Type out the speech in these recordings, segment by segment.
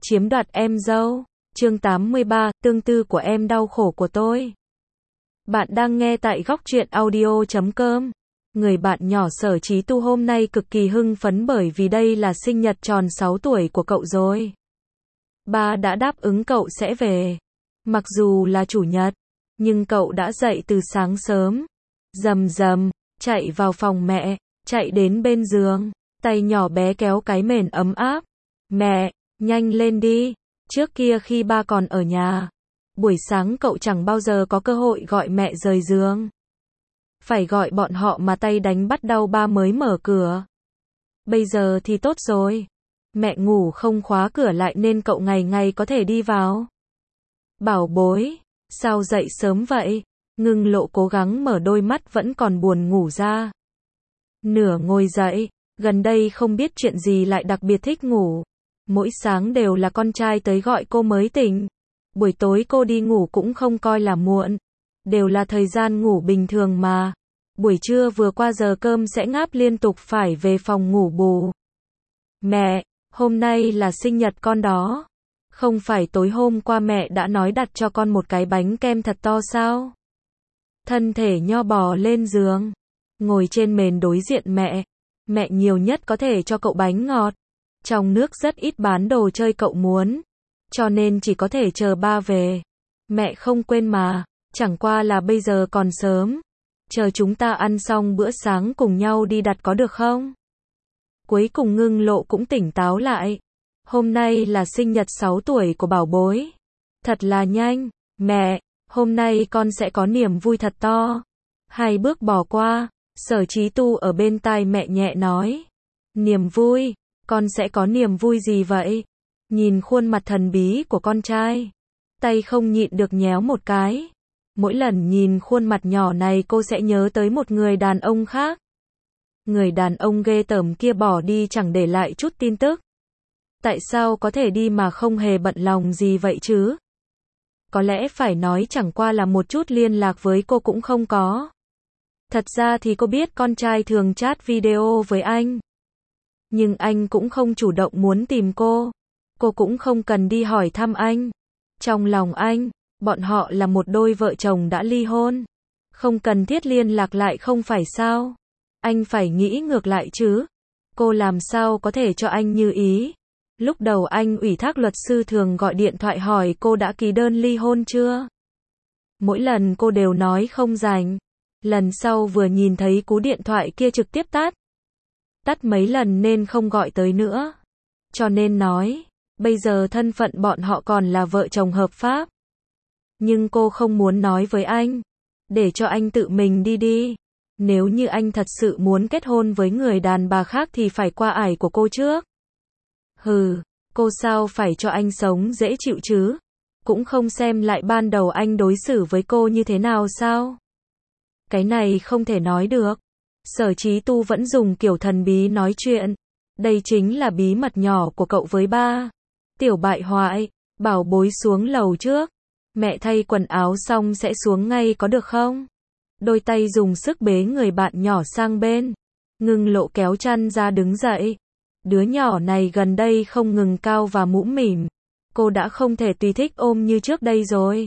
chiếm đoạt em dâu. Chương 83, tương tư của em đau khổ của tôi. Bạn đang nghe tại góc truyện audio.com. Người bạn nhỏ Sở Chí Tu hôm nay cực kỳ hưng phấn bởi vì đây là sinh nhật tròn 6 tuổi của cậu rồi. Ba đã đáp ứng cậu sẽ về. Mặc dù là chủ nhật, nhưng cậu đã dậy từ sáng sớm. Rầm rầm, chạy vào phòng mẹ, chạy đến bên giường, tay nhỏ bé kéo cái mền ấm áp. Mẹ, nhanh lên đi. Trước kia khi ba còn ở nhà, buổi sáng cậu chẳng bao giờ có cơ hội gọi mẹ rời giường. Phải gọi bọn họ mà tay đánh bắt đau ba mới mở cửa. Bây giờ thì tốt rồi. Mẹ ngủ không khóa cửa lại nên cậu ngày ngày có thể đi vào. Bảo bối, sao dậy sớm vậy? Ngưng Lộ cố gắng mở đôi mắt vẫn còn buồn ngủ ra. Nửa ngồi dậy, gần đây không biết chuyện gì lại đặc biệt thích ngủ. Mỗi sáng đều là con trai tới gọi cô mới tỉnh. Buổi tối cô đi ngủ cũng không coi là muộn. Đều là thời gian ngủ bình thường mà. Buổi trưa vừa qua giờ cơm sẽ ngáp liên tục phải về phòng ngủ bù. Mẹ, hôm nay là sinh nhật con đó. Không phải tối hôm qua mẹ đã nói đặt cho con một cái bánh kem thật to sao? Thân thể nho bò lên giường, ngồi trên mền đối diện mẹ. Mẹ nhiều nhất có thể cho cậu bánh ngọt. Trong nước rất ít bán đồ chơi cậu muốn, cho nên chỉ có thể chờ ba về. Mẹ không quên mà, chẳng qua là bây giờ còn sớm. Chờ chúng ta ăn xong bữa sáng cùng nhau đi đặt có được không? Cuối cùng Ngưng Lộ cũng tỉnh táo lại. Hôm nay là sinh nhật 6 tuổi của bảo bối. Thật là nhanh. Mẹ, hôm nay con sẽ có niềm vui thật to. 2 bước bỏ qua, Sở Chí Tu ở bên tai mẹ nhẹ nói. Niềm vui? Con sẽ có niềm vui gì vậy? Nhìn khuôn mặt thần bí của con trai, tay không nhịn được nhéo một cái. Mỗi lần nhìn khuôn mặt nhỏ này cô sẽ nhớ tới một người đàn ông khác. Người đàn ông ghê tởm kia bỏ đi chẳng để lại chút tin tức. Tại sao có thể đi mà không hề bận lòng gì vậy chứ? Có lẽ phải nói chẳng qua là một chút liên lạc với cô cũng không có. Thật ra thì cô biết con trai thường chat video với anh. Nhưng anh cũng không chủ động muốn tìm cô. Cô cũng không cần đi hỏi thăm anh. Trong lòng anh, bọn họ là một đôi vợ chồng đã ly hôn. Không cần thiết liên lạc lại không phải sao? Anh phải nghĩ ngược lại chứ. Cô làm sao có thể cho anh như ý? Lúc đầu anh ủy thác luật sư thường gọi điện thoại hỏi cô đã ký đơn ly hôn chưa? Mỗi lần cô đều nói không rảnh. Lần sau vừa nhìn thấy cú điện thoại kia trực tiếp tắt. Tắt mấy lần nên không gọi tới nữa. Cho nên nói, bây giờ thân phận bọn họ còn là vợ chồng hợp pháp. Nhưng cô không muốn nói với anh. Để cho anh tự mình đi. Nếu như anh thật sự muốn kết hôn với người đàn bà khác thì phải qua ải của cô trước. Hừ, cô sao phải cho anh sống dễ chịu chứ? Cũng không xem lại ban đầu anh đối xử với cô như thế nào sao? Cái này không thể nói được. Sở Chí Tu vẫn dùng kiểu thần bí nói chuyện. Đây chính là bí mật nhỏ của cậu với ba. Tiểu bại hoại, bảo bối xuống lầu trước. Mẹ thay quần áo xong sẽ xuống ngay có được không? Đôi tay dùng sức bế người bạn nhỏ sang bên. Ngưng Lộ kéo chăn ra đứng dậy. Đứa nhỏ này gần đây không ngừng cao và mũm mỉm. Cô đã không thể tùy thích ôm như trước đây rồi.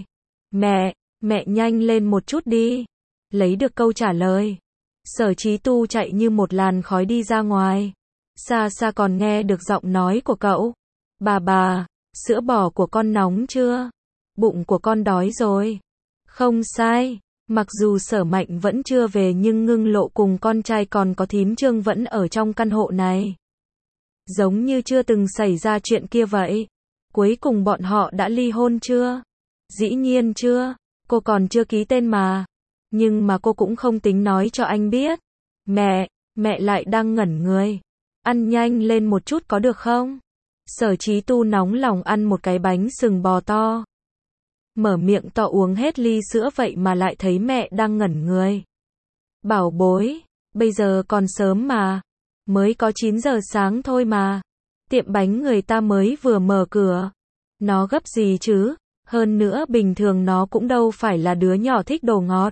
Mẹ nhanh lên một chút đi. Lấy được câu trả lời, Sở Chí Tu chạy như một làn khói đi ra ngoài. Xa xa còn nghe được giọng nói của cậu. Bà, sữa bò của con nóng chưa? Bụng của con đói rồi. Không sai, mặc dù Sở Mạnh vẫn chưa về nhưng Ngưng Lộ cùng con trai còn có thím Trương vẫn ở trong căn hộ này. Giống như chưa từng xảy ra chuyện kia vậy. Cuối cùng bọn họ đã ly hôn chưa? Dĩ nhiên chưa, cô còn chưa ký tên mà. Nhưng mà cô cũng không tính nói cho anh biết. Mẹ lại đang ngẩn người. Ăn nhanh lên một chút có được không? Sở Chí Tu nóng lòng ăn một cái bánh sừng bò to. Mở miệng to uống hết ly sữa vậy mà lại thấy mẹ đang ngẩn người. Bảo bối, bây giờ còn sớm mà. Mới có 9 giờ sáng thôi mà. Tiệm bánh người ta mới vừa mở cửa. Nó gấp gì chứ? Hơn nữa bình thường nó cũng đâu phải là đứa nhỏ thích đồ ngọt.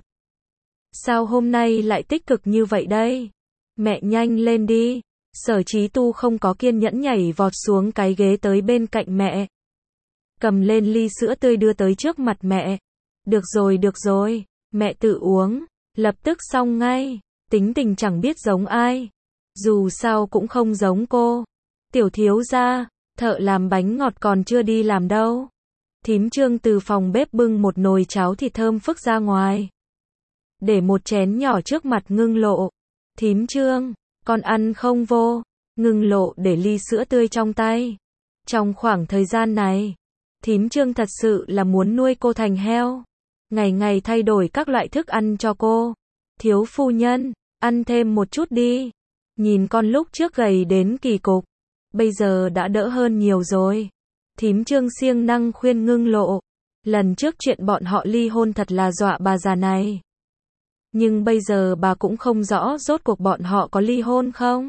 Sao hôm nay lại tích cực như vậy đây? Mẹ nhanh lên đi. Sở Chí Tu không có kiên nhẫn nhảy vọt xuống cái ghế tới bên cạnh mẹ. cầm lên ly sữa tươi đưa tới trước mặt mẹ. Được rồi, mẹ tự uống, lập tức xong ngay, tính tình chẳng biết giống ai. Dù sao cũng không giống cô. Tiểu thiếu gia, thợ làm bánh ngọt còn chưa đi làm đâu. Thím Trương từ phòng bếp bưng một nồi cháo thịt thơm phức ra ngoài. Để một chén nhỏ trước mặt Ngưng Lộ. Thím Trương, con ăn không vô. Ngưng Lộ để ly sữa tươi trong tay. Trong khoảng thời gian này, thím Trương thật sự là muốn nuôi cô thành heo. Ngày ngày thay đổi các loại thức ăn cho cô. Thiếu phu nhân, ăn thêm một chút đi. Nhìn con lúc trước gầy đến kỳ cục, bây giờ đã đỡ hơn nhiều rồi. Thím Trương siêng năng khuyên Ngưng Lộ. Lần trước chuyện bọn họ ly hôn thật là dọa bà già này. Nhưng bây giờ bà cũng không rõ rốt cuộc bọn họ có ly hôn không?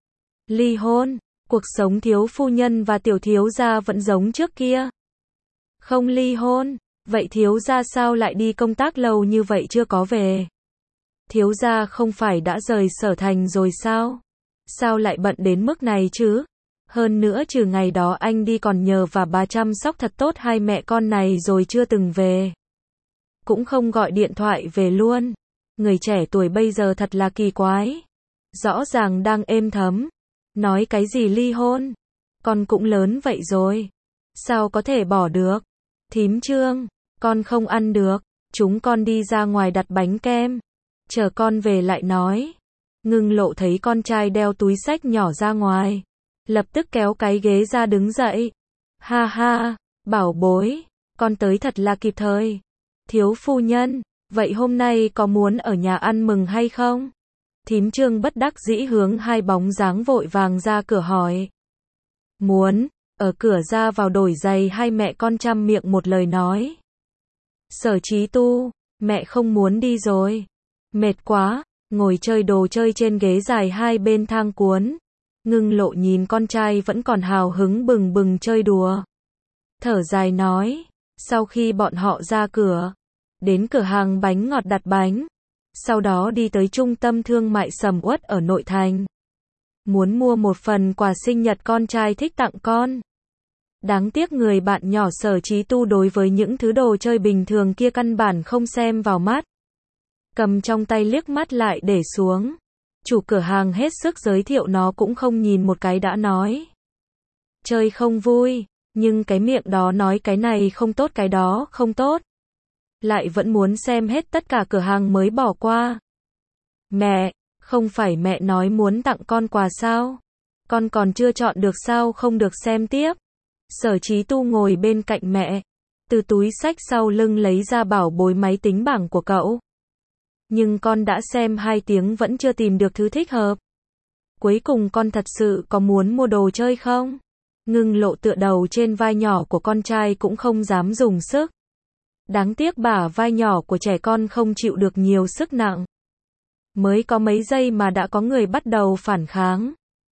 Ly hôn, cuộc sống thiếu phu nhân và tiểu thiếu gia vẫn giống trước kia. Không ly hôn, vậy thiếu gia sao lại đi công tác lâu như vậy chưa có về? Thiếu gia không phải đã rời Sở Thành rồi sao? Sao lại bận đến mức này chứ? Hơn nữa trừ ngày đó anh đi còn nhờ và bà chăm sóc thật tốt hai mẹ con này rồi chưa từng về. Cũng không gọi điện thoại về luôn. Người trẻ tuổi bây giờ thật là kỳ quái. Rõ ràng đang êm thấm. Nói cái gì ly hôn? Con cũng lớn vậy rồi. Sao có thể bỏ được? Thím Trương, con không ăn được. Chúng con đi ra ngoài đặt bánh kem. Chờ con về lại nói. Ngưng Lộ thấy con trai đeo túi xách nhỏ ra ngoài. Lập tức kéo cái ghế ra đứng dậy. Ha ha, bảo bối, con tới thật là kịp thời. Thiếu phu nhân, vậy hôm nay có muốn ở nhà ăn mừng hay không? Thím Trương bất đắc dĩ hướng hai bóng dáng vội vàng ra cửa hỏi. Muốn, ở cửa ra vào đổi giày hai mẹ con chăm miệng một lời nói. Sở Chí Tu, mẹ không muốn đi rồi. Mệt quá, ngồi chơi đồ chơi trên ghế dài hai bên thang cuốn. Ngưng Lộ nhìn con trai vẫn còn hào hứng bừng bừng chơi đùa. Thở dài nói, sau khi bọn họ ra cửa, đến cửa hàng bánh ngọt đặt bánh, sau đó đi tới trung tâm thương mại sầm uất ở nội thành. Muốn mua một phần quà sinh nhật con trai thích tặng con. Đáng tiếc người bạn nhỏ Sở Chí Tu đối với những thứ đồ chơi bình thường kia căn bản không xem vào mắt. Cầm trong tay liếc mắt lại để xuống. Chủ cửa hàng hết sức giới thiệu nó cũng không nhìn một cái đã nói. Chơi không vui, nhưng cái miệng đó nói cái này không tốt cái đó không tốt. Lại vẫn muốn xem hết tất cả cửa hàng mới bỏ qua. Mẹ, không phải mẹ nói muốn tặng con quà sao? Con còn chưa chọn được sao không được xem tiếp. Sở Chí Tu ngồi bên cạnh mẹ, từ túi xách sau lưng lấy ra bảo bối máy tính bảng của cậu. Nhưng con đã xem 2 tiếng vẫn chưa tìm được thứ thích hợp. Cuối cùng con thật sự có muốn mua đồ chơi không? Ngưng Lộ tựa đầu trên vai nhỏ của con trai cũng không dám dùng sức. Đáng tiếc bả vai nhỏ của trẻ con không chịu được nhiều sức nặng. Mới có mấy giây mà đã có người bắt đầu phản kháng.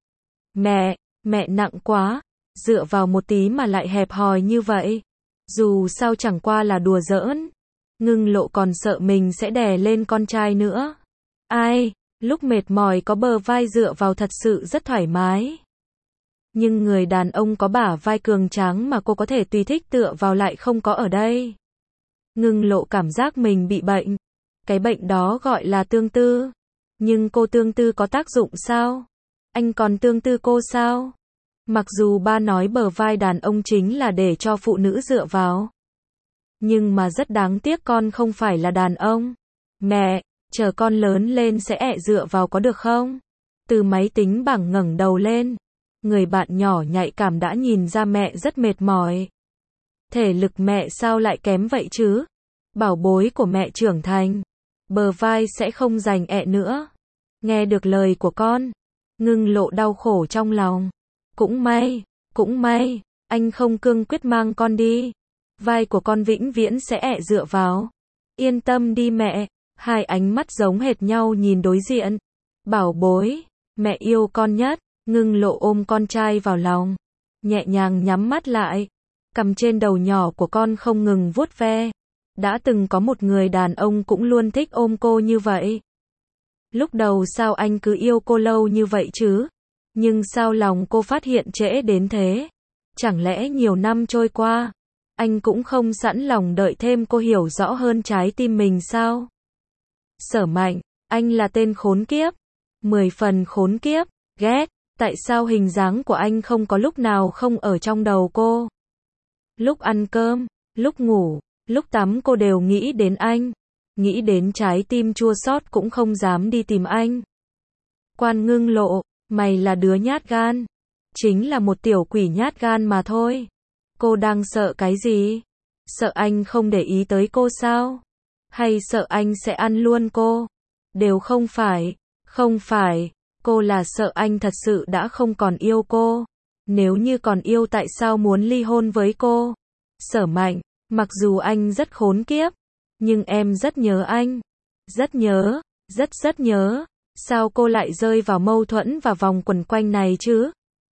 Mẹ nặng quá, dựa vào một tí mà lại hẹp hòi như vậy. Dù sao chẳng qua là đùa giỡn. Ngưng Lộ còn sợ mình sẽ đè lên con trai nữa. Ai, lúc mệt mỏi có bờ vai dựa vào thật sự rất thoải mái. Nhưng người đàn ông có bả vai cường tráng mà cô có thể tùy thích tựa vào lại không có ở đây. Ngưng Lộ cảm giác mình bị bệnh. Cái bệnh đó gọi là tương tư. Nhưng cô tương tư có tác dụng sao? Anh còn tương tư cô sao? Mặc dù ba nói bờ vai đàn ông chính là để cho phụ nữ dựa vào. Nhưng mà rất đáng tiếc con không phải là đàn ông. Mẹ, chờ con lớn lên sẽ dựa vào có được không? Từ máy tính bảng ngẩng đầu lên. Người bạn nhỏ nhạy cảm đã nhìn ra mẹ rất mệt mỏi. Thể lực mẹ sao lại kém vậy chứ? Bảo bối của mẹ trưởng thành. Bờ vai sẽ không rành nữa. Nghe được lời của con. Ngưng Lộ đau khổ trong lòng. Cũng may, anh không cương quyết mang con đi. Vai của con vĩnh viễn sẽ dựa vào. Yên tâm đi mẹ. Hai ánh mắt giống hệt nhau nhìn đối diện. Bảo bối, mẹ yêu con nhất. Ngưng Lộ ôm con trai vào lòng. Nhẹ nhàng nhắm mắt lại. Cầm trên đầu nhỏ của con không ngừng vuốt ve. Đã từng có một người đàn ông cũng luôn thích ôm cô như vậy. Lúc đầu sao anh cứ yêu cô lâu như vậy chứ? Nhưng sao lòng cô phát hiện trễ đến thế? Chẳng lẽ nhiều năm trôi qua, Anh cũng không sẵn lòng đợi thêm cô hiểu rõ hơn trái tim mình sao? Sở Mạnh, anh là tên khốn kiếp. 10 phần khốn kiếp, ghét. Tại sao hình dáng của anh không có lúc nào không ở trong đầu cô? Lúc ăn cơm, lúc ngủ, lúc tắm cô đều nghĩ đến anh. Nghĩ đến trái tim chua xót cũng không dám đi tìm anh. Quan Ngưng Lộ, mày là đứa nhát gan. Chính là một tiểu quỷ nhát gan mà thôi. Cô đang sợ cái gì? Sợ anh không để ý tới cô sao? Hay sợ anh sẽ ăn luôn cô? Đều không phải. Không phải. Cô là sợ anh thật sự đã không còn yêu cô. Nếu như còn yêu tại sao muốn ly hôn với cô? Sở Mạnh, mặc dù anh rất khốn kiếp, nhưng em rất nhớ anh. Rất nhớ, rất nhớ. Sao cô lại rơi vào mâu thuẫn và vòng quẩn quanh này chứ?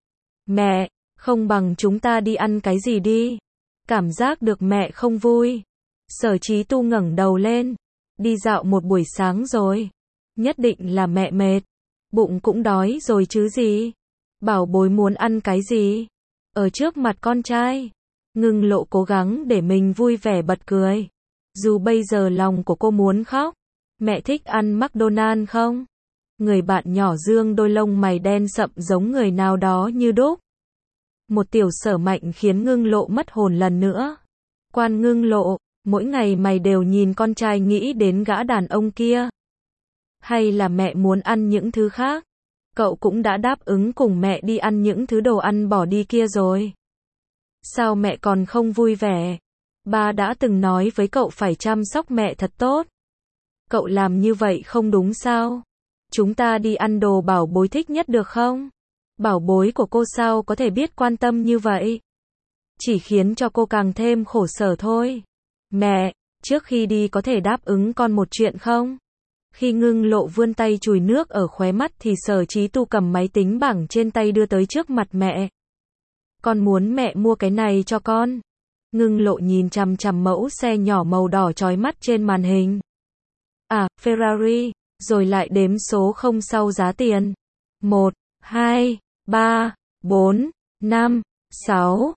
Mẹ, không bằng chúng ta đi ăn cái gì đi. Cảm giác được mẹ không vui. Sở Chí Tu ngẩng đầu lên. Đi dạo một buổi sáng rồi. Nhất định là mẹ mệt. Bụng cũng đói rồi chứ gì. Bảo bối muốn ăn cái gì? Ở trước mặt con trai. Ngưng Lộ cố gắng để mình vui vẻ bật cười. Dù bây giờ lòng của cô muốn khóc. Mẹ thích ăn McDonald's không? Người bạn nhỏ dương đôi lông mày đen sậm giống người nào đó như đúc. Một tiểu Sở Mạnh khiến Ngưng Lộ mất hồn lần nữa. Quan Ngưng Lộ, mỗi ngày mày đều nhìn con trai nghĩ đến gã đàn ông kia. Hay là mẹ muốn ăn những thứ khác? Cậu cũng đã đáp ứng cùng mẹ đi ăn những thứ đồ ăn bỏ đi kia rồi. Sao mẹ còn không vui vẻ? Ba đã từng nói với cậu phải chăm sóc mẹ thật tốt. Cậu làm như vậy không đúng sao? Chúng ta đi ăn đồ bảo bối thích nhất được không? Bảo bối của cô sao có thể biết quan tâm như vậy? Chỉ khiến cho cô càng thêm khổ sở thôi. Mẹ, trước khi đi có thể đáp ứng con một chuyện không? Khi Ngưng Lộ vươn tay chùi nước ở khóe mắt thì Sở Chí Tu cầm máy tính bảng trên tay đưa tới trước mặt mẹ. Con muốn mẹ mua cái này cho con. Ngưng Lộ nhìn chằm chằm mẫu xe nhỏ màu đỏ chói mắt trên màn hình. À, Ferrari, rồi lại đếm số không sau giá tiền. 1, 2, 3, 4, 5, 6,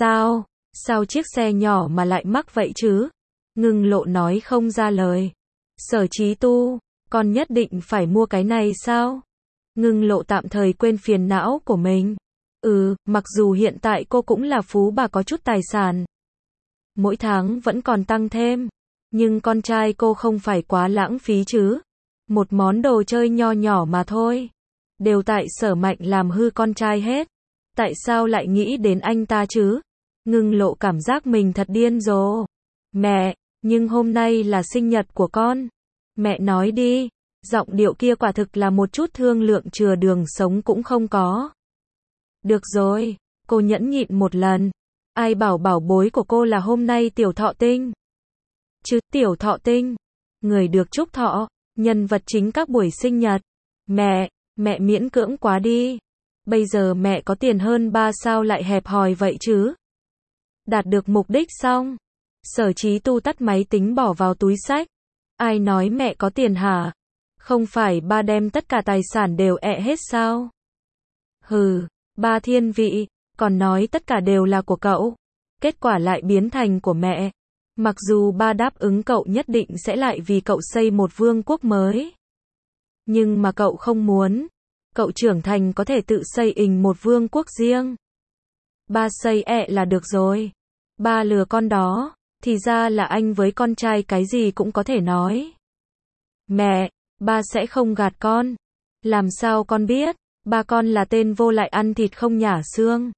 sao chiếc xe nhỏ mà lại mắc vậy chứ? Ngưng Lộ nói không ra lời. Sở Chí Tu, con nhất định phải mua cái này sao? Ngưng Lộ tạm thời quên phiền não của mình. Mặc dù hiện tại cô cũng là phú bà có chút tài sản. Mỗi tháng vẫn còn tăng thêm. Nhưng con trai cô không phải quá lãng phí chứ. Một món đồ chơi nho nhỏ mà thôi. Đều tại Sở Mạnh làm hư con trai hết. Tại sao lại nghĩ đến anh ta chứ? Ngưng Lộ cảm giác mình thật điên rồ. Mẹ, nhưng hôm nay là sinh nhật của con. Mẹ nói đi. Giọng điệu kia quả thực là một chút thương lượng chừa đường sống cũng không có. Được rồi, cô nhẫn nhịn một lần. Ai bảo bảo bối của cô là hôm nay tiểu thọ tinh? Chứ tiểu thọ tinh, người được chúc thọ, nhân vật chính các buổi sinh nhật. Mẹ miễn cưỡng quá đi. Bây giờ mẹ có tiền hơn ba sao lại hẹp hòi vậy chứ? Đạt được mục đích xong. Sở Chí Tu tắt máy tính bỏ vào túi xách. Ai nói mẹ có tiền hả? Không phải ba đem tất cả tài sản đều hết sao? Hừ, ba thiên vị, còn nói tất cả đều là của cậu. Kết quả lại biến thành của mẹ. Mặc dù ba đáp ứng cậu nhất định sẽ lại vì cậu xây một vương quốc mới. Nhưng mà cậu không muốn. Cậu trưởng thành có thể tự xây một vương quốc riêng. Ba xây là được rồi. Ba lừa con đó. Thì ra là anh với con trai cái gì cũng có thể nói. Mẹ, ba sẽ không gạt con. Làm sao con biết? Ba con là tên vô lại ăn thịt không nhả xương.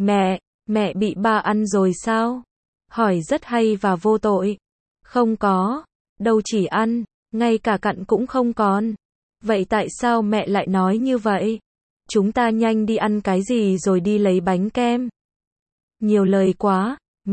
Mẹ bị ba ăn rồi sao? Hỏi rất hay và vô tội. Không có. Đâu chỉ ăn, ngay cả cặn cũng không còn. Vậy tại sao mẹ lại nói như vậy? Chúng ta nhanh đi ăn cái gì rồi đi lấy bánh kem. Nhiều lời quá.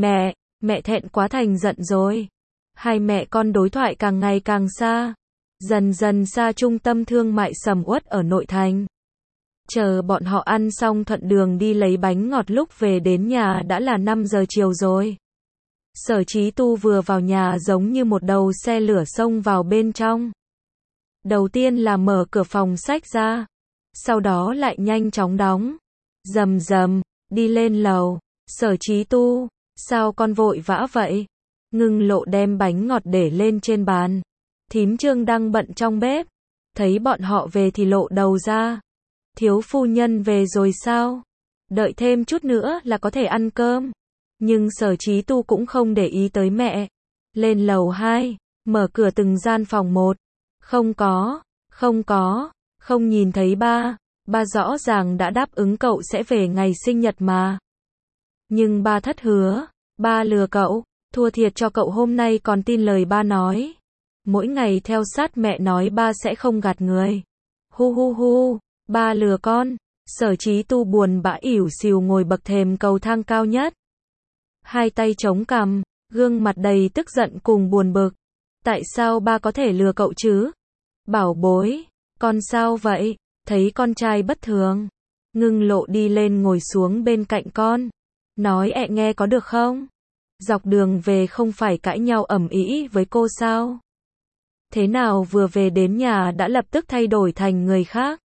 Mẹ thẹn quá thành giận rồi. Hai mẹ con đối thoại càng ngày càng xa. Dần dần xa trung tâm thương mại sầm uất ở nội thành. Chờ bọn họ ăn xong thuận đường đi lấy bánh ngọt lúc về đến nhà đã là 5 giờ chiều rồi. Sở Chí Tu vừa vào nhà giống như một đầu xe lửa xông vào bên trong. Đầu tiên là mở cửa phòng sách ra. Sau đó lại nhanh chóng đóng. Rầm rầm, đi lên lầu. Sở Chí Tu, Sao con vội vã vậy? Ngưng Lộ đem bánh ngọt để lên trên bàn. Thím Trương đang bận trong bếp. Thấy bọn họ về thì lộ đầu ra. Thiếu phu nhân về rồi sao? Đợi thêm chút nữa là có thể ăn cơm. Nhưng Sở Chí Tu cũng không để ý tới mẹ. Lên lầu 2, mở cửa từng gian phòng một. Không có, không nhìn thấy ba. Ba rõ ràng đã đáp ứng cậu sẽ về ngày sinh nhật mà. Nhưng ba thất hứa, ba lừa cậu, thua thiệt cho cậu hôm nay còn tin lời ba nói. Mỗi ngày theo sát mẹ nói ba sẽ không gạt người. Hu hu hu, ba lừa con. Sở Chí Tu buồn bã ỉu xìu ngồi bậc thềm cầu thang cao nhất. Hai tay chống cằm, gương mặt đầy tức giận cùng buồn bực. Tại sao ba có thể lừa cậu chứ? Bảo bối, con sao vậy? Thấy con trai bất thường. Ngưng Lộ đi lên ngồi xuống bên cạnh con. Nói ẹ nghe có được không? Dọc đường về không phải cãi nhau ầm ĩ với cô sao? Thế nào vừa về đến nhà đã lập tức thay đổi thành người khác?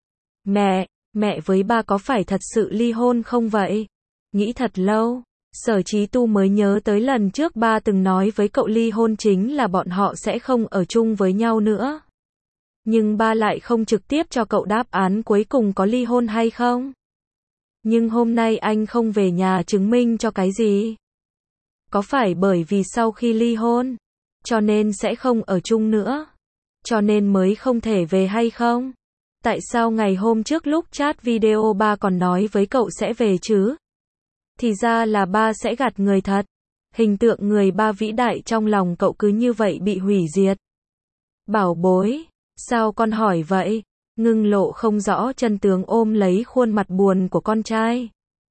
Mẹ với ba có phải thật sự ly hôn không vậy? Nghĩ thật lâu, Sở Chí Tu mới nhớ tới lần trước ba từng nói với cậu ly hôn chính là bọn họ sẽ không ở chung với nhau nữa. Nhưng ba lại không trực tiếp cho cậu đáp án cuối cùng có ly hôn hay không. Nhưng hôm nay anh không về nhà chứng minh cho cái gì? Có phải bởi vì sau khi ly hôn, cho nên sẽ không ở chung nữa, cho nên mới không thể về hay không? Tại sao ngày hôm trước lúc chat video ba còn nói với cậu sẽ về chứ? Thì ra là ba sẽ gạt người thật. Hình tượng người ba vĩ đại trong lòng cậu cứ như vậy bị hủy diệt. Bảo bối, sao con hỏi vậy? Ngưng Lộ không rõ chân tướng ôm lấy khuôn mặt buồn của con trai.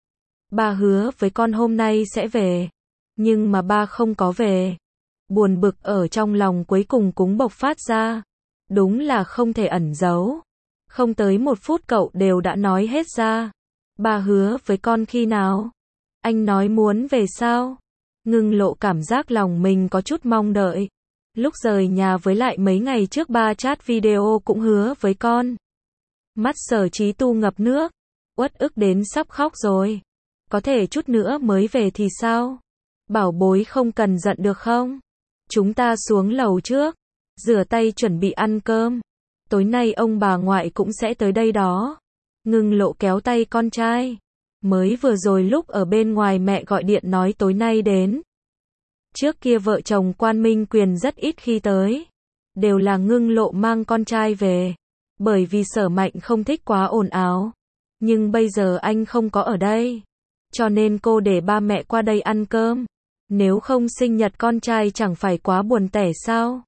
Ba hứa với con hôm nay sẽ về, nhưng mà ba không có về. Buồn bực ở trong lòng cuối cùng cũng bộc phát ra. Đúng là không thể ẩn giấu. Không tới 1 phút cậu đều đã nói hết ra. Ba hứa với con khi nào? Anh nói muốn về sao? Ngưng Lộ cảm giác lòng mình có chút mong đợi. Lúc rời nhà với lại mấy ngày trước ba chat video cũng hứa với con. Mắt Sở Chí Tu ngập nước, uất ức đến sắp khóc rồi. Có thể chút nữa mới về thì sao? Bảo bối không cần giận được không? Chúng ta xuống lầu trước, rửa tay chuẩn bị ăn cơm. Tối nay ông bà ngoại cũng sẽ tới đây đó. Ngưng Lộ kéo tay con trai. Mới vừa rồi lúc ở bên ngoài mẹ gọi điện nói tối nay đến. Trước kia vợ chồng Quan Minh Quyền rất ít khi tới. Đều là Ngưng Lộ mang con trai về. Bởi vì Sở Mạnh không thích quá ồn ào. Nhưng bây giờ anh không có ở đây. Cho nên cô để ba mẹ qua đây ăn cơm. Nếu không sinh nhật con trai chẳng phải quá buồn tẻ sao?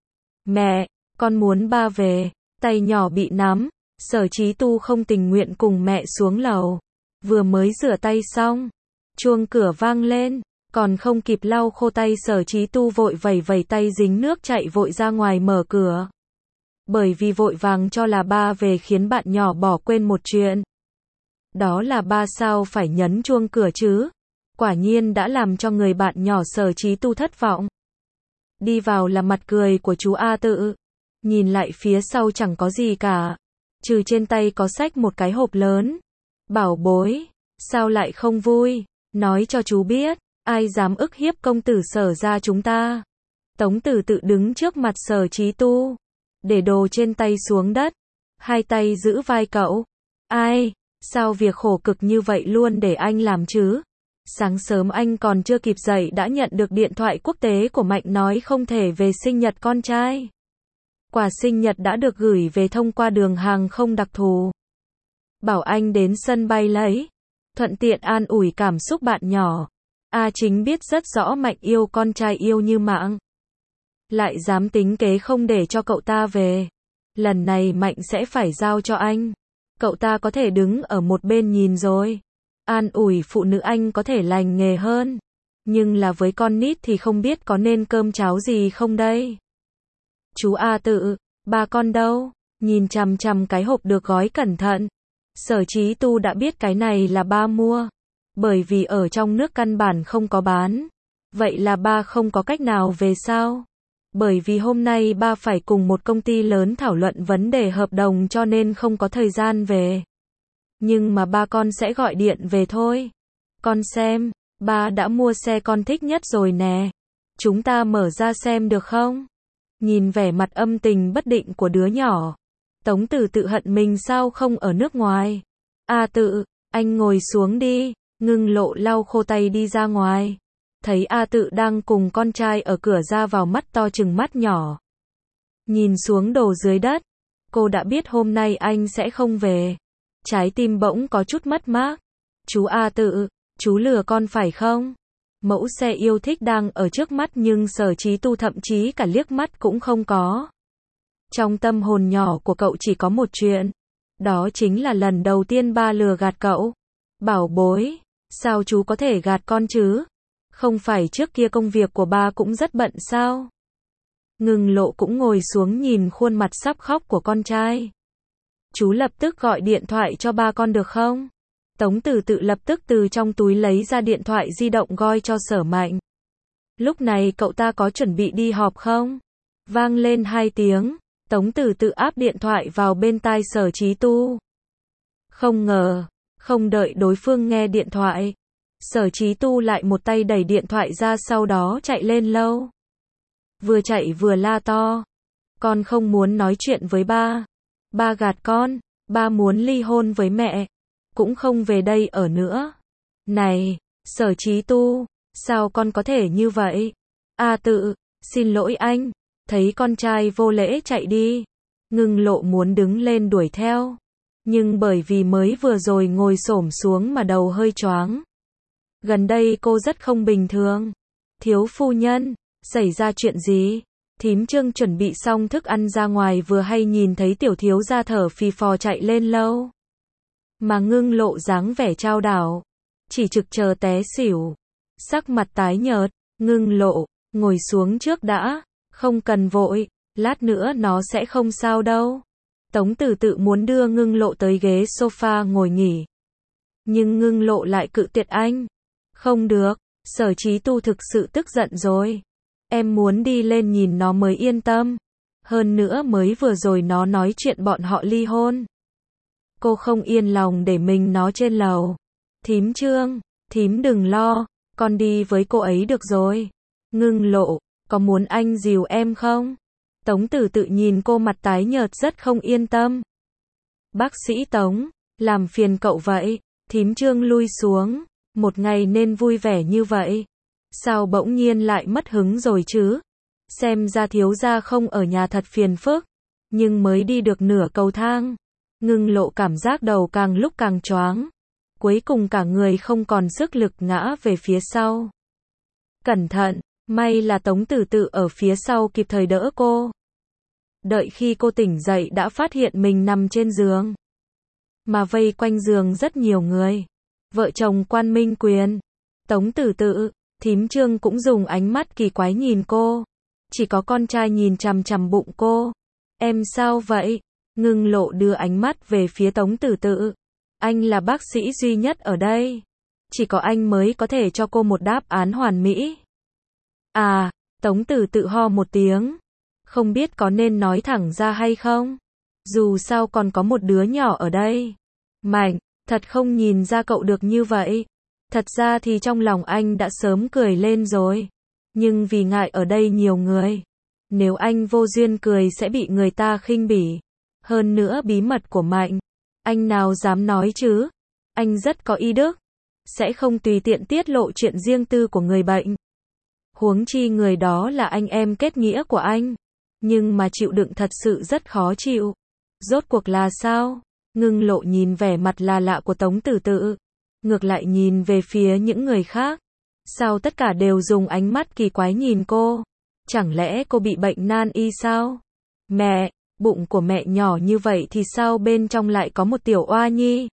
Mẹ, con muốn ba về. Tay nhỏ bị nắm. Sở Chí Tu không tình nguyện cùng mẹ xuống lầu. Vừa mới rửa tay xong, chuông cửa vang lên, còn không kịp lau khô tay Sở Chí Tu vội vẩy tay dính nước chạy vội ra ngoài mở cửa. Bởi vì vội vàng cho là ba về khiến bạn nhỏ bỏ quên một chuyện. Đó là ba sao phải nhấn chuông cửa chứ? Quả nhiên đã làm cho người bạn nhỏ Sở Chí Tu thất vọng. Đi vào là mặt cười của chú A Tự. Nhìn lại phía sau chẳng có gì cả. Trừ trên tay có xách một cái hộp lớn. Bảo bối, sao lại không vui? Nói cho chú biết, ai dám ức hiếp công tử Sở gia chúng ta? Tống Tử Tự đứng trước mặt Sở Chí Tu, để đồ trên tay xuống đất, hai tay giữ vai cậu. Ai, sao việc khổ cực như vậy luôn để anh làm chứ? Sáng sớm anh còn chưa kịp dậy đã nhận được điện thoại quốc tế của Mạnh nói không thể về sinh nhật con trai. Quà sinh nhật đã được gửi về thông qua đường hàng không đặc thù. Bảo anh đến sân bay lấy. Thuận tiện an ủi cảm xúc bạn nhỏ. A Chính biết rất rõ Mạnh yêu con trai yêu như mạng. Lại dám tính kế không để cho cậu ta về. Lần này Mạnh sẽ phải giao cho anh. Cậu ta có thể đứng ở một bên nhìn rồi. An ủi phụ nữ anh có thể lành nghề hơn. Nhưng là với con nít thì không biết có nên cơm cháo gì không đây. Chú A Tự, ba con đâu? Nhìn chằm chằm cái hộp được gói cẩn thận. Sở Chí Tu đã biết cái này là ba mua. Bởi vì ở trong nước căn bản không có bán. Vậy là ba không có cách nào về sao? Bởi vì hôm nay ba phải cùng một công ty lớn thảo luận vấn đề hợp đồng cho nên không có thời gian về. Nhưng mà ba con sẽ gọi điện về thôi. Con xem, Ba đã mua xe con thích nhất rồi nè. Chúng ta mở ra xem được không? Nhìn vẻ mặt âm tình bất định của đứa nhỏ, Tống Tử Tự hận mình sao không ở nước ngoài. A Tự, anh ngồi xuống đi. Ngưng Lộ lau khô tay đi ra ngoài. Thấy A Tự đang cùng con trai ở cửa ra vào, mắt to trừng mắt nhỏ. Nhìn xuống đồ dưới đất, cô đã biết hôm nay anh sẽ không về. Trái tim bỗng có chút mất mát. Chú A Tự, chú lừa con phải không? Mẫu xe yêu thích đang ở trước mắt nhưng Sở Chí Tu thậm chí cả liếc mắt cũng không có. Trong tâm hồn nhỏ của cậu chỉ có một chuyện. Đó chính là lần đầu tiên ba lừa gạt cậu. Bảo bối, sao chú có thể gạt con chứ? Không phải trước kia công việc của ba cũng rất bận sao? Ngưng Lộ cũng ngồi xuống nhìn khuôn mặt sắp khóc của con trai. Chú lập tức gọi điện thoại cho ba con được không? Tống Tử Tự lập tức từ trong túi lấy ra điện thoại di động gọi cho Sở Mạnh. Lúc này cậu ta có chuẩn bị đi họp không? Vang lên 2 tiếng, Tống Tử Tự áp điện thoại vào bên tai Sở Chí Tu. Không ngờ, không đợi đối phương nghe điện thoại, Sở Chí Tu lại một tay đẩy điện thoại ra, sau đó chạy lên lâu. Vừa chạy vừa la to. Con không muốn nói chuyện với ba. Ba gạt con, ba muốn ly hôn với mẹ. Cũng không về đây ở nữa. Này, Sở Chí Tu, sao con có thể như vậy? A Tự, xin lỗi anh. Thấy con trai vô lễ chạy đi. Ngưng Lộ muốn đứng lên đuổi theo. Nhưng bởi vì mới vừa rồi ngồi xổm xuống mà đầu hơi choáng. Gần đây cô rất không bình thường. Thiếu phu nhân, xảy ra chuyện gì? Thím Trương chuẩn bị xong thức ăn ra ngoài vừa hay nhìn thấy tiểu thiếu gia thở phì phò chạy lên lâu. Mà Ngưng Lộ dáng vẻ trao đảo, chỉ trực chờ té xỉu. Sắc mặt tái nhợt, Ngưng Lộ, ngồi xuống trước đã, không cần vội, lát nữa nó sẽ không sao đâu. Tống Tử Tự muốn đưa Ngưng Lộ tới ghế sofa ngồi nghỉ. Nhưng Ngưng Lộ lại cự tuyệt anh. Không được, Sở Chí Tu thực sự tức giận rồi. Em muốn đi lên nhìn nó mới yên tâm. Hơn nữa mới vừa rồi nó nói chuyện bọn họ ly hôn. Cô không yên lòng để mình nó trên lầu. Thím Trương, thím đừng lo, con đi với cô ấy được rồi. Ngưng Lộ, có muốn anh dìu em không? Tống Tử Tự nhìn cô mặt tái nhợt rất không yên tâm. Bác sĩ Tống, làm phiền cậu vậy. Thím Trương lui xuống. Một ngày nên vui vẻ như vậy. Sao bỗng nhiên lại mất hứng rồi chứ? Xem ra thiếu gia không ở nhà thật phiền phức. Nhưng mới đi được nửa cầu thang, Ngưng Lộ cảm giác đầu càng lúc càng choáng. Cuối cùng cả người không còn sức lực ngã về phía sau. Cẩn thận, may là Tống Tử Tự ở phía sau kịp thời đỡ cô. Đợi khi cô tỉnh dậy đã phát hiện mình nằm trên giường. Mà vây quanh giường rất nhiều người. Vợ chồng Quan Minh Quyền, Tống Tử Tự, thím Trương cũng dùng ánh mắt kỳ quái nhìn cô. Chỉ có con trai nhìn chằm chằm bụng cô. Em sao vậy? Ngưng Lộ đưa ánh mắt về phía Tống Tử Tự. Anh là bác sĩ duy nhất ở đây. Chỉ có anh mới có thể cho cô một đáp án hoàn mỹ. À, Tống Tử Tự ho một tiếng. Không biết có nên nói thẳng ra hay không? Dù sao còn có một đứa nhỏ ở đây. Mạnh, thật không nhìn ra cậu được như vậy. Thật ra thì trong lòng anh đã sớm cười lên rồi. Nhưng vì ngại ở đây nhiều người. Nếu anh vô duyên cười sẽ bị người ta khinh bỉ. Hơn nữa bí mật của Mạnh, anh nào dám nói chứ? Anh rất có y đức. Sẽ không tùy tiện tiết lộ chuyện riêng tư của người bệnh. Huống chi người đó là anh em kết nghĩa của anh. Nhưng mà chịu đựng thật sự rất khó chịu. Rốt cuộc là sao? Ngưng Lộ nhìn vẻ mặt là lạ của Tống Tử Tự. Ngược lại nhìn về phía những người khác. Sao tất cả đều dùng ánh mắt kỳ quái nhìn cô? Chẳng lẽ cô bị bệnh nan y sao? Mẹ, bụng của mẹ nhỏ như vậy thì sao bên trong lại có một tiểu oa nhi?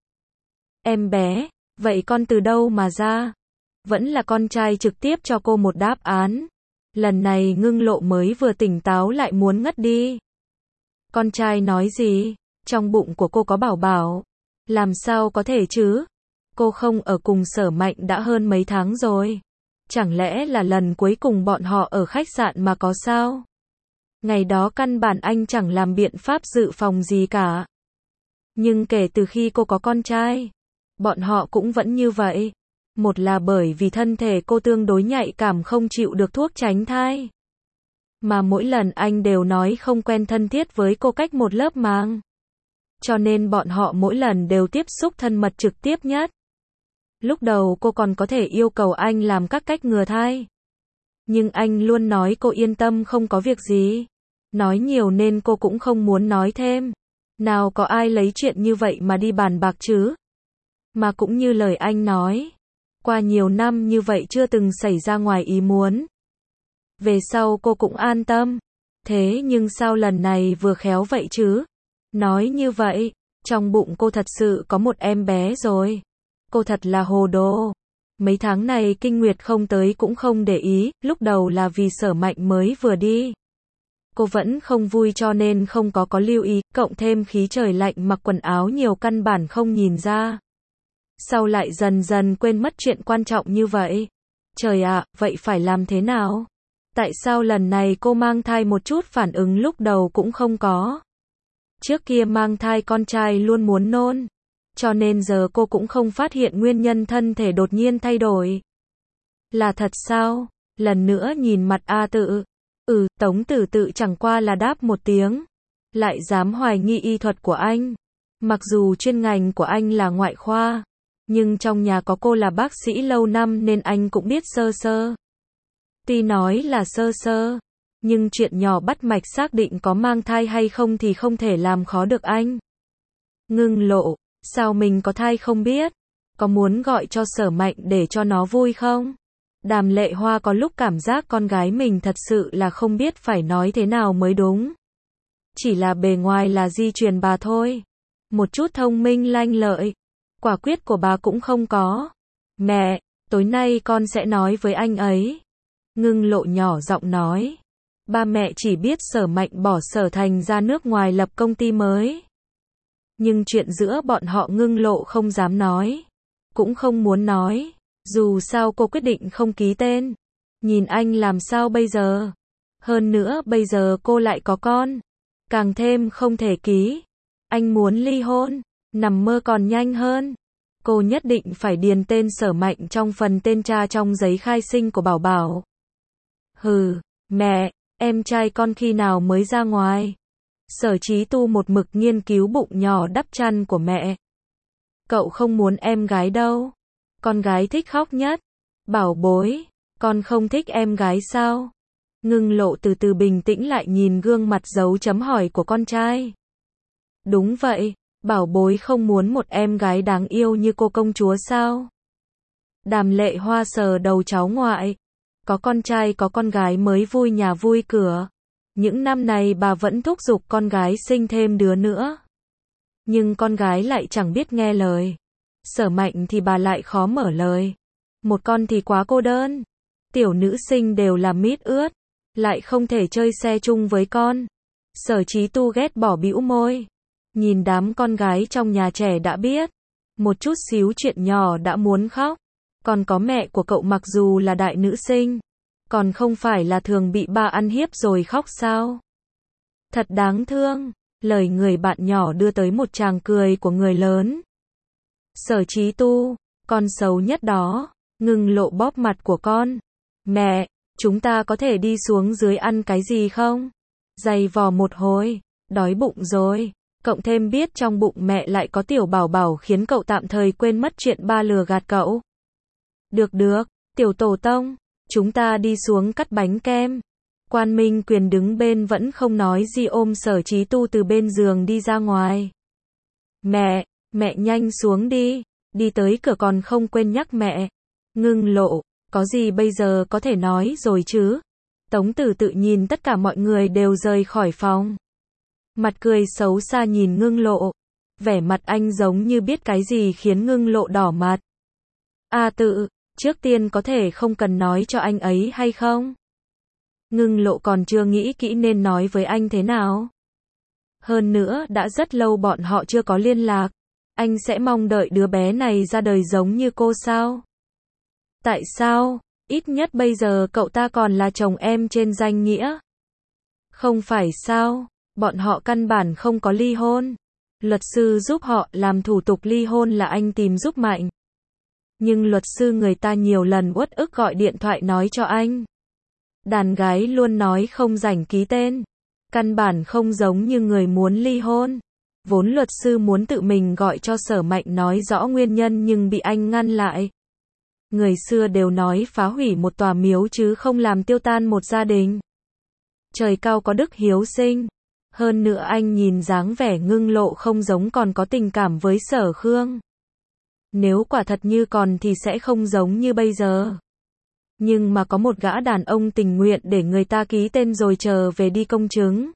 Em bé, vậy con từ đâu mà ra? Vẫn là con trai trực tiếp cho cô một đáp án. Lần này Ngưng Lộ mới vừa tỉnh táo lại muốn ngất đi. Con trai nói gì? Trong bụng của cô có bảo bảo. Làm sao có thể chứ? Cô không ở cùng Sở Mạnh đã hơn mấy tháng rồi. Chẳng lẽ là lần cuối cùng bọn họ ở khách sạn mà có sao? Ngày đó căn bản anh chẳng làm biện pháp dự phòng gì cả. Nhưng kể từ khi cô có con trai, bọn họ cũng vẫn như vậy. Một là bởi vì thân thể cô tương đối nhạy cảm không chịu được thuốc tránh thai. Mà mỗi lần anh đều nói không quen thân thiết với cô cách một lớp màng. Cho nên bọn họ mỗi lần đều tiếp xúc thân mật trực tiếp nhất. Lúc đầu cô còn có thể yêu cầu anh làm các cách ngừa thai. Nhưng anh luôn nói cô yên tâm không có việc gì. Nói nhiều nên cô cũng không muốn nói thêm. Nào có ai lấy chuyện như vậy mà đi bàn bạc chứ. Mà cũng như lời anh nói. Qua nhiều năm như vậy chưa từng xảy ra ngoài ý muốn. Về sau cô cũng an tâm. Thế nhưng sao lần này vừa khéo vậy chứ? Nói như vậy, trong bụng cô thật sự có một em bé rồi. Cô thật là hồ đồ. Mấy tháng này kinh nguyệt không tới cũng không để ý, lúc đầu là vì Sở Mạnh mới vừa đi. Cô vẫn không vui cho nên không có lưu ý, cộng thêm khí trời lạnh mặc quần áo nhiều căn bản không nhìn ra. Sau lại dần dần quên mất chuyện quan trọng như vậy. Trời ạ, vậy phải làm thế nào? Tại sao lần này cô mang thai một chút phản ứng lúc đầu cũng không có? Trước kia mang thai con trai luôn muốn nôn. Cho nên giờ cô cũng không phát hiện nguyên nhân thân thể đột nhiên thay đổi. Là thật sao? Lần nữa nhìn mặt A Tự. Tống Tử Tự chẳng qua là đáp một tiếng. Lại dám hoài nghi y thuật của anh. Mặc dù chuyên ngành của anh là ngoại khoa. Nhưng trong nhà có cô là bác sĩ lâu năm nên anh cũng biết sơ sơ. Tuy nói là sơ sơ. Nhưng chuyện nhỏ bắt mạch xác định có mang thai hay không thì không thể làm khó được anh. Ngưng Lộ. Sao mình có thai không biết? Có muốn gọi cho Sở Mạnh để cho nó vui không? Đàm Lệ Hoa có lúc cảm giác con gái mình thật sự là không biết phải nói thế nào mới đúng. Chỉ là bề ngoài là di truyền bà thôi. Một chút thông minh lanh lợi. Quả quyết của bà cũng không có. Mẹ, tối nay con sẽ nói với anh ấy. Ngưng Lộ nhỏ giọng nói. Ba mẹ chỉ biết Sở Mạnh bỏ Sở Thành ra nước ngoài lập công ty mới. Nhưng chuyện giữa bọn họ Ngưng Lộ không dám nói. Cũng không muốn nói. Dù sao cô quyết định không ký tên. Nhìn anh làm sao bây giờ? Hơn nữa bây giờ cô lại có con. Càng thêm không thể ký. Anh muốn ly hôn. Nằm mơ còn nhanh hơn. Cô nhất định phải điền tên Sở Mạnh trong phần tên cha trong giấy khai sinh của Bảo Bảo. Hừ, mẹ, em trai con khi nào mới ra ngoài? Sở Chí Tu một mực nghiên cứu bụng nhỏ đắp chăn của mẹ. Cậu không muốn em gái đâu. Con gái thích khóc nhất. Bảo bối, con không thích em gái sao? Ngưng Lộ từ từ bình tĩnh lại nhìn gương mặt dấu chấm hỏi của con trai. Đúng vậy, bảo bối không muốn một em gái đáng yêu như cô công chúa sao? Đàm Lệ Hoa sờ đầu cháu ngoại. Có con trai có con gái mới vui nhà vui cửa. Những năm này bà vẫn thúc giục con gái sinh thêm đứa nữa. Nhưng con gái lại chẳng biết nghe lời. Sở Mạnh thì bà lại khó mở lời. Một con thì quá cô đơn. Tiểu nữ sinh đều là mít ướt. Lại không thể chơi xe chung với con. Sở Chí Tu ghét bỏ bĩu môi. Nhìn đám con gái trong nhà trẻ đã biết. Một chút xíu chuyện nhỏ đã muốn khóc. Còn có mẹ của cậu mặc dù là đại nữ sinh. Còn không phải là thường bị ba ăn hiếp rồi khóc sao? Thật đáng thương. Lời người bạn nhỏ đưa tới một tràng cười của người lớn. Sở Chí Tu, con xấu nhất đó. Ngưng Lộ bóp mặt của con. Mẹ, chúng ta có thể đi xuống dưới ăn cái gì không? Giày vò một hồi, đói bụng rồi. Cộng thêm biết trong bụng mẹ lại có tiểu bảo bảo khiến cậu tạm thời quên mất chuyện ba lừa gạt cậu. Được, tiểu tổ tông, chúng ta đi xuống cắt bánh kem. Quan Minh Quyền đứng bên vẫn không nói gì ôm Sở Chí Tu từ bên giường đi ra ngoài. Mẹ nhanh xuống đi. Đi tới cửa còn không quên nhắc mẹ. Ngưng Lộ, có gì bây giờ có thể nói rồi chứ? Tống Tử Tự nhìn tất cả mọi người đều rời khỏi phòng. Mặt cười xấu xa nhìn Ngưng Lộ. Vẻ mặt anh giống như biết cái gì khiến Ngưng Lộ đỏ mặt. A Tự, trước tiên có thể không cần nói cho anh ấy hay không? Ngưng Lộ còn chưa nghĩ kỹ nên nói với anh thế nào. Hơn nữa đã rất lâu bọn họ chưa có liên lạc. Anh sẽ mong đợi đứa bé này ra đời giống như cô sao? Tại sao? Ít nhất bây giờ cậu ta còn là chồng em trên danh nghĩa. Không phải sao? Bọn họ căn bản không có ly hôn. Luật sư giúp họ làm thủ tục ly hôn là anh tìm giúp Mạnh. Nhưng luật sư người ta nhiều lần uất ức gọi điện thoại nói cho anh. Đàn gái luôn nói không rảnh ký tên. Căn bản không giống như người muốn ly hôn. Vốn luật sư muốn tự mình gọi cho Sở Mạnh nói rõ nguyên nhân nhưng bị anh ngăn lại. Người xưa đều nói phá hủy một tòa miếu chứ không làm tiêu tan một gia đình. Trời cao có đức hiếu sinh. Hơn nữa anh nhìn dáng vẻ Ngưng Lộ không giống còn có tình cảm với Sở Khương. Nếu quả thật như còn thì sẽ không giống như bây giờ. Nhưng mà có một gã đàn ông tình nguyện để người ta ký tên rồi chờ về đi công chứng.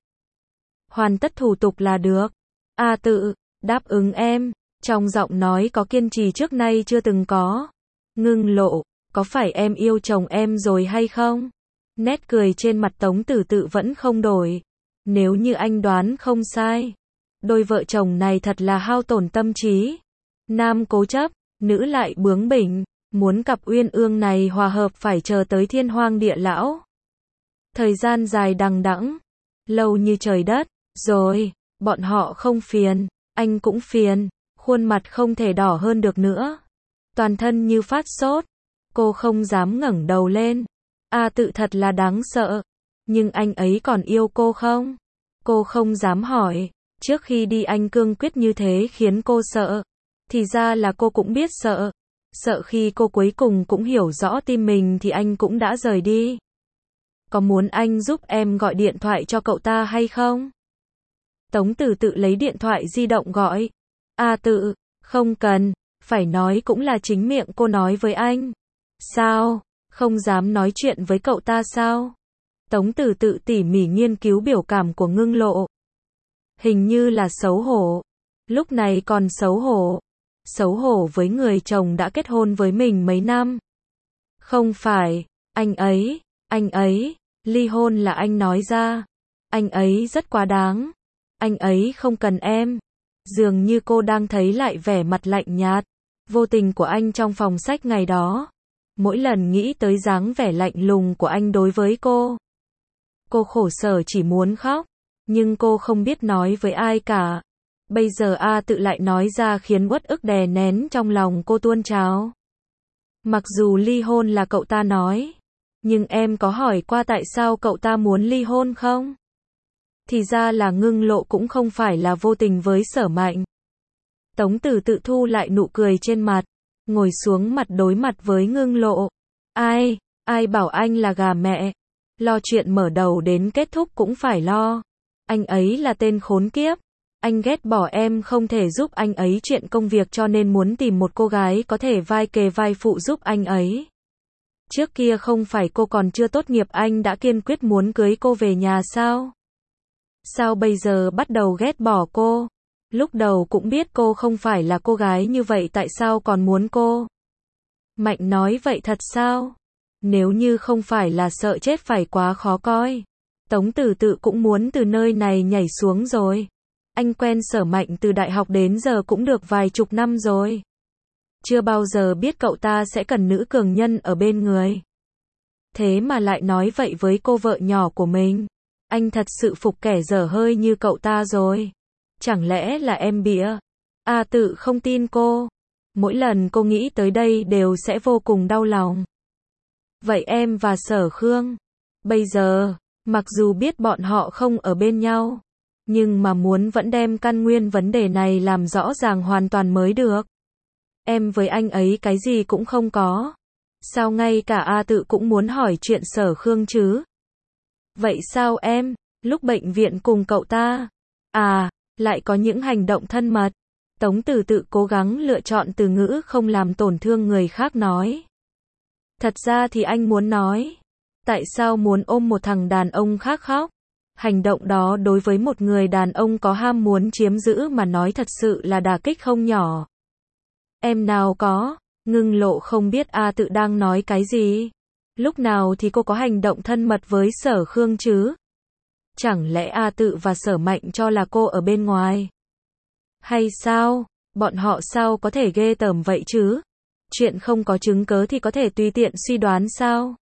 Hoàn tất thủ tục là được. A Tự, đáp ứng em. Trong giọng nói có kiên trì trước nay chưa từng có. Ngưng Lộ, có phải em yêu chồng em rồi hay không? Nét cười trên mặt Tống Tử Tự vẫn không đổi. Nếu như anh đoán không sai, đôi vợ chồng này thật là hao tổn tâm trí. Nam cố chấp, nữ lại bướng bỉnh, muốn cặp uyên ương này hòa hợp phải chờ tới thiên hoang địa lão. Thời gian dài đằng đẵng, lâu như trời đất, rồi, bọn họ không phiền, anh cũng phiền, khuôn mặt không thể đỏ hơn được nữa. Toàn thân như phát sốt, cô không dám ngẩng đầu lên. A Tự thật là đáng sợ, nhưng anh ấy còn yêu cô không? Cô không dám hỏi, trước khi đi anh cương quyết như thế khiến cô sợ. Thì ra là cô cũng biết sợ. Sợ khi cô cuối cùng cũng hiểu rõ tim mình thì anh cũng đã rời đi. Có muốn anh giúp em gọi điện thoại cho cậu ta hay không? Tống Tử Tự lấy điện thoại di động gọi. A Tự, không cần, phải nói cũng là chính miệng cô nói với anh. Sao, không dám nói chuyện với cậu ta sao? Tống Tử Tự tỉ mỉ nghiên cứu biểu cảm của Ngưng Lộ. Hình như là xấu hổ. Lúc này còn xấu hổ. Xấu hổ với người chồng đã kết hôn với mình mấy năm. Không phải, anh ấy, ly hôn là anh nói ra. Anh ấy rất quá đáng. Anh ấy không cần em. Dường như cô đang thấy lại vẻ mặt lạnh nhạt, vô tình của anh trong phòng sách ngày đó. Mỗi lần nghĩ tới dáng vẻ lạnh lùng của anh đối với cô khổ sở chỉ muốn khóc. Nhưng cô không biết nói với ai cả. Bây giờ A Tự lại nói ra khiến uất ức đè nén trong lòng cô tuôn trào. Mặc dù ly hôn là cậu ta nói, nhưng em có hỏi qua tại sao cậu ta muốn ly hôn không? Thì ra là Ngưng Lộ cũng không phải là vô tình với Sở Mạnh. Tống Tử Tự thu lại nụ cười trên mặt, ngồi xuống mặt đối mặt với Ngưng Lộ. Ai bảo anh là gà mẹ? Lo chuyện mở đầu đến kết thúc cũng phải lo. Anh ấy là tên khốn kiếp. Anh ghét bỏ em không thể giúp anh ấy chuyện công việc cho nên muốn tìm một cô gái có thể vai kề vai phụ giúp anh ấy. Trước kia không phải cô còn chưa tốt nghiệp anh đã kiên quyết muốn cưới cô về nhà sao? Sao bây giờ bắt đầu ghét bỏ cô? Lúc đầu cũng biết cô không phải là cô gái như vậy tại sao còn muốn cô? Mạnh nói vậy thật sao? Nếu như không phải là sợ chết phải quá khó coi. Tống Tử Tự cũng muốn từ nơi này nhảy xuống rồi. Anh quen Sở Mạnh từ đại học đến giờ cũng được vài chục năm rồi. Chưa bao giờ biết cậu ta sẽ cần nữ cường nhân ở bên người. Thế mà lại nói vậy với cô vợ nhỏ của mình. Anh thật sự phục kẻ dở hơi như cậu ta rồi. Chẳng lẽ là em bịa? A Tự không tin cô. Mỗi lần cô nghĩ tới đây đều sẽ vô cùng đau lòng. Vậy em và Sở Khương, bây giờ, mặc dù biết bọn họ không ở bên nhau, nhưng mà muốn vẫn đem căn nguyên vấn đề này làm rõ ràng hoàn toàn mới được. Em với anh ấy cái gì cũng không có. Sao ngay cả A Tự cũng muốn hỏi chuyện Sở Khương chứ? Vậy sao em, lúc bệnh viện cùng cậu ta, lại có những hành động thân mật? Tống Tử Tự cố gắng lựa chọn từ ngữ không làm tổn thương người khác nói. Thật ra thì anh muốn nói, tại sao muốn ôm một thằng đàn ông khác khóc? Hành động đó đối với một người đàn ông có ham muốn chiếm giữ mà nói thật sự là đả kích không nhỏ. Em nào có, Ngưng Lộ không biết A Tự đang nói cái gì. Lúc nào thì cô có hành động thân mật với Sở Khương chứ? Chẳng lẽ A Tự và Sở Mạnh cho là cô ở bên ngoài? Hay sao? Bọn họ sao có thể ghê tởm vậy chứ? Chuyện không có chứng cớ thì có thể tùy tiện suy đoán sao?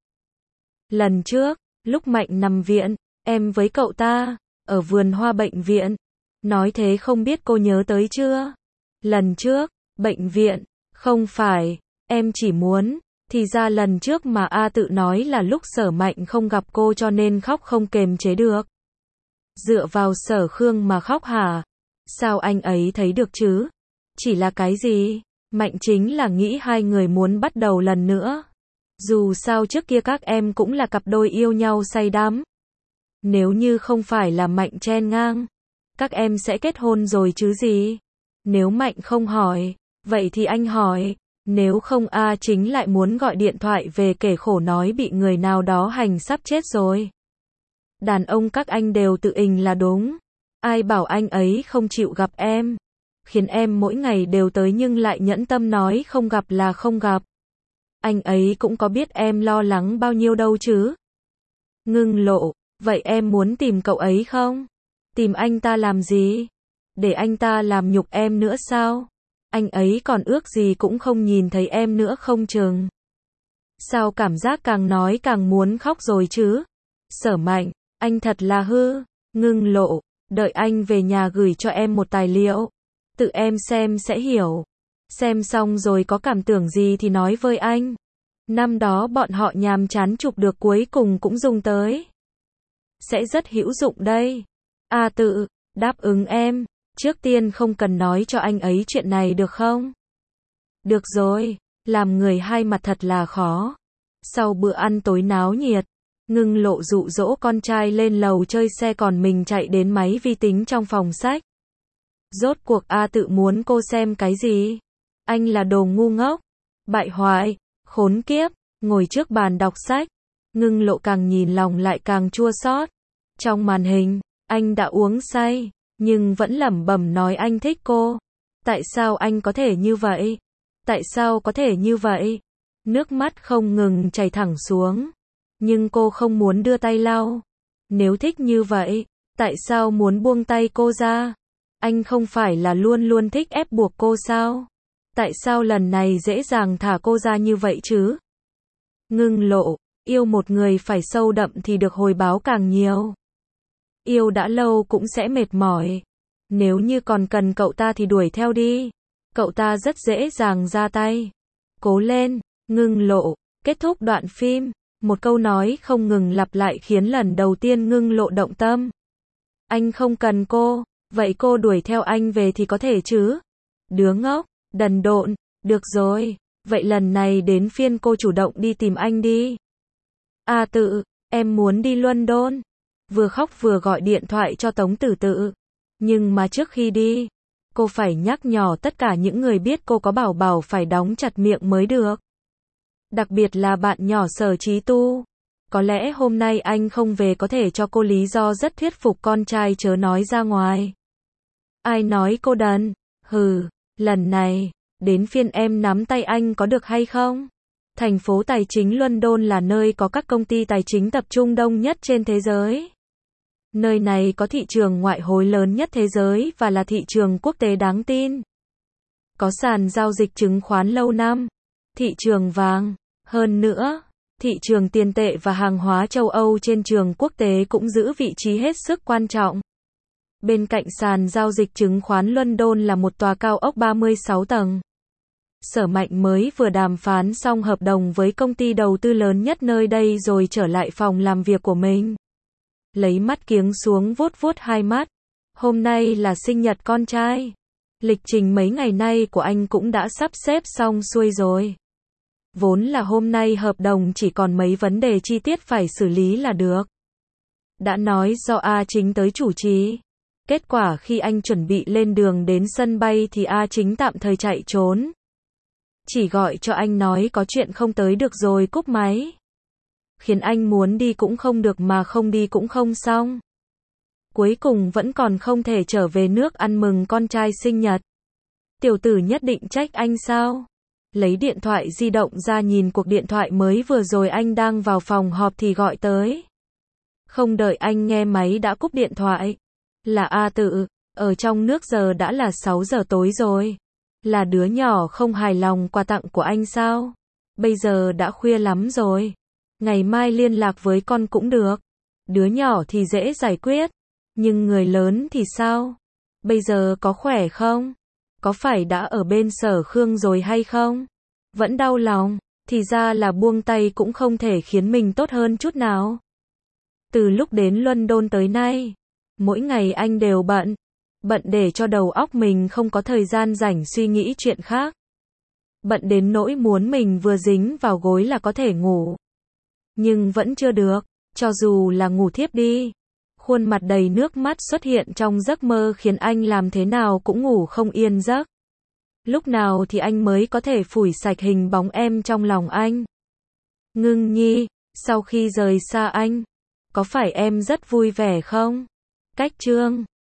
Lần trước, lúc Mạnh nằm viện, em với cậu ta, ở vườn hoa bệnh viện. Nói thế không biết cô nhớ tới chưa? Lần trước, bệnh viện, không phải, Em chỉ muốn, thì ra lần trước mà A Tự nói là lúc Sở Mạnh không gặp cô cho nên khóc không kềm chế được. Dựa vào Sở Khương mà khóc hả? Sao anh ấy thấy được chứ? Chỉ là cái gì? Mạnh chính là nghĩ hai người muốn bắt đầu lần nữa. Dù sao trước kia các em cũng là cặp đôi yêu nhau say đắm. Nếu như không phải là Mạnh chen ngang, các em sẽ kết hôn rồi chứ gì? Nếu Mạnh không hỏi, vậy thì anh hỏi. Nếu không A Chính lại muốn gọi điện thoại về kể khổ nói bị người nào đó hành sắp chết rồi. Đàn ông các anh đều tự ình là đúng. Ai bảo anh ấy không chịu gặp em. Khiến em mỗi ngày đều tới nhưng lại nhẫn tâm nói không gặp là không gặp. Anh ấy cũng có biết em lo lắng bao nhiêu đâu chứ. Ngưng Lộ, vậy em muốn tìm cậu ấy không? Tìm anh ta làm gì? Để anh ta làm nhục em nữa sao? Anh ấy còn ước gì cũng không nhìn thấy em nữa không chừng. Sao cảm giác càng nói càng muốn khóc rồi chứ? Sở Mạnh, anh thật là hư. Ngưng Lộ, đợi anh về nhà gửi cho em một tài liệu. Tự em xem sẽ hiểu. Xem xong rồi có cảm tưởng gì thì nói với anh. Năm đó bọn họ nhàm chán chụp được cuối cùng cũng dùng tới. Sẽ rất hữu dụng đây. A Tự, đáp ứng em. Trước tiên không cần nói cho anh ấy chuyện này được không? Được rồi, làm người hai mặt thật là khó. Sau bữa ăn tối náo nhiệt, Ngưng Lộ dụ dỗ con trai lên lầu chơi xe còn mình chạy đến máy vi tính trong phòng sách. Rốt cuộc A Tự muốn cô xem cái gì? Anh là đồ ngu ngốc, bại hoại, khốn kiếp, ngồi trước bàn đọc sách. Ngưng Lộ càng nhìn lòng lại càng chua xót. Trong màn hình, anh đã uống say, nhưng vẫn lẩm bẩm nói anh thích cô. Tại sao anh có thể như vậy? Tại sao có thể như vậy? Nước mắt không ngừng chảy thẳng xuống. Nhưng cô không muốn đưa tay lau. Nếu thích như vậy, tại sao muốn buông tay cô ra? Anh không phải là luôn luôn thích ép buộc cô sao? Tại sao lần này dễ dàng thả cô ra như vậy chứ? Ngưng Lộ, yêu một người phải sâu đậm thì được hồi báo càng nhiều. Yêu đã lâu cũng sẽ mệt mỏi. Nếu như còn cần cậu ta thì đuổi theo đi. Cậu ta rất dễ dàng ra tay. Cố lên, Ngưng Lộ. Kết thúc đoạn phim, một câu nói không ngừng lặp lại khiến lần đầu tiên Ngưng Lộ động tâm. Anh không cần cô, vậy cô đuổi theo anh về thì có thể chứ? Đứa ngốc, đần độn, được rồi, vậy lần này đến phiên cô chủ động đi tìm anh đi. A Tự, em muốn đi London. Vừa khóc vừa gọi điện thoại cho Tống Tử Tự. Nhưng mà trước khi đi, cô phải nhắc nhở tất cả những người biết cô có bảo bảo phải đóng chặt miệng mới được. Đặc biệt là bạn nhỏ Sở Chí Tu. Có lẽ hôm nay anh không về có thể cho cô lý do rất thuyết phục con trai chớ nói ra ngoài. Ai nói cô đần? Hừ, lần này, đến phiên em nắm tay anh có được hay không? Thành phố tài chính London là nơi có các công ty tài chính tập trung đông nhất trên thế giới. Nơi này có thị trường ngoại hối lớn nhất thế giới và là thị trường quốc tế đáng tin. Có sàn giao dịch chứng khoán lâu năm, thị trường vàng, hơn nữa, thị trường tiền tệ và hàng hóa châu Âu trên trường quốc tế cũng giữ vị trí hết sức quan trọng. Bên cạnh sàn giao dịch chứng khoán London là một tòa cao ốc 36 tầng. Sở Mạnh mới vừa đàm phán xong hợp đồng với công ty đầu tư lớn nhất nơi đây rồi trở lại phòng làm việc của mình. Lấy mắt kiếng xuống vuốt vuốt hai mắt. Hôm nay là sinh nhật con trai. Lịch trình mấy ngày nay của anh cũng đã sắp xếp xong xuôi rồi. Vốn là hôm nay hợp đồng chỉ còn mấy vấn đề chi tiết phải xử lý là được. Đã nói do A Chính tới chủ trì. Kết quả khi anh chuẩn bị lên đường đến sân bay thì A Chính tạm thời chạy trốn. Chỉ gọi cho anh nói có chuyện không tới được rồi cúp máy. Khiến anh muốn đi cũng không được mà không đi cũng không xong. Cuối cùng vẫn còn không thể trở về nước ăn mừng con trai sinh nhật. Tiểu tử nhất định trách anh sao? Lấy điện thoại di động ra nhìn cuộc điện thoại mới vừa rồi anh đang vào phòng họp thì gọi tới. Không đợi anh nghe máy đã cúp điện thoại. Là A Tự, ở trong nước giờ đã là 6 giờ tối rồi. Là đứa nhỏ không hài lòng quà tặng của anh sao? Bây giờ đã khuya lắm rồi. Ngày mai liên lạc với con cũng được. Đứa nhỏ thì dễ giải quyết. Nhưng người lớn thì sao? Bây giờ có khỏe không? Có phải đã ở bên Sở Khương rồi hay không? Vẫn đau lòng, thì ra là buông tay cũng không thể khiến mình tốt hơn chút nào. Từ lúc đến London tới nay, mỗi ngày anh đều bận. Bận để cho đầu óc mình không có thời gian rảnh suy nghĩ chuyện khác. Bận đến nỗi muốn mình vừa dính vào gối là có thể ngủ. Nhưng vẫn chưa được, cho dù là ngủ thiếp đi. Khuôn mặt đầy nước mắt xuất hiện trong giấc mơ khiến anh làm thế nào cũng ngủ không yên giấc. Lúc nào thì anh mới có thể phủi sạch hình bóng em trong lòng anh? Ngưng Nhi, sau khi rời xa anh, có phải em rất vui vẻ không? Cách chương